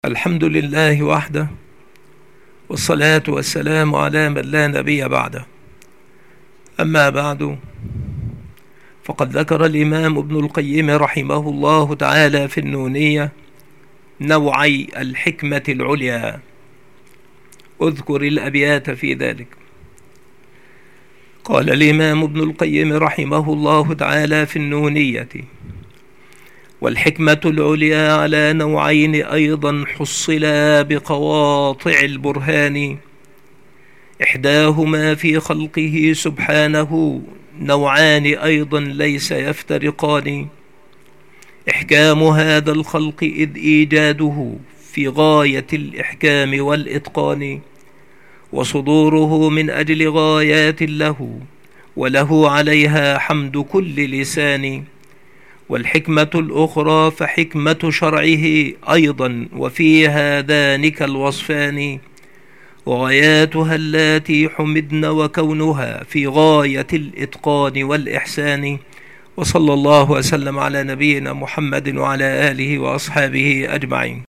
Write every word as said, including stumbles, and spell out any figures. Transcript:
الحمد لله وحده، والصلاة والسلام على من لا نبي بعده. أما بعد، فقد ذكر الإمام ابن القيم رحمه الله تعالى في النونية نوعي الحكمة العليا. اذكر الأبيات في ذلك. قال الإمام ابن القيم رحمه الله تعالى في النونية: والحكمة العليا على نوعين أيضا حصلا بقواطع البرهان، إحداهما في خلقه سبحانه، نوعان أيضا ليس يفترقان. إحكام هذا الخلق إذ إيجاده في غاية الإحكام والإتقان، وصدوره من أجل غايات له، وله عليها حمد كل لسان. والحكمة الأخرى فحكمة شرعه أيضا، وفي هذانك الوصفان، وغاياتها اللاتي حمدن وكونها في غاية الإتقان والإحسان. وصلى الله وسلم على نبينا محمد وعلى آله وأصحابه أجمعين.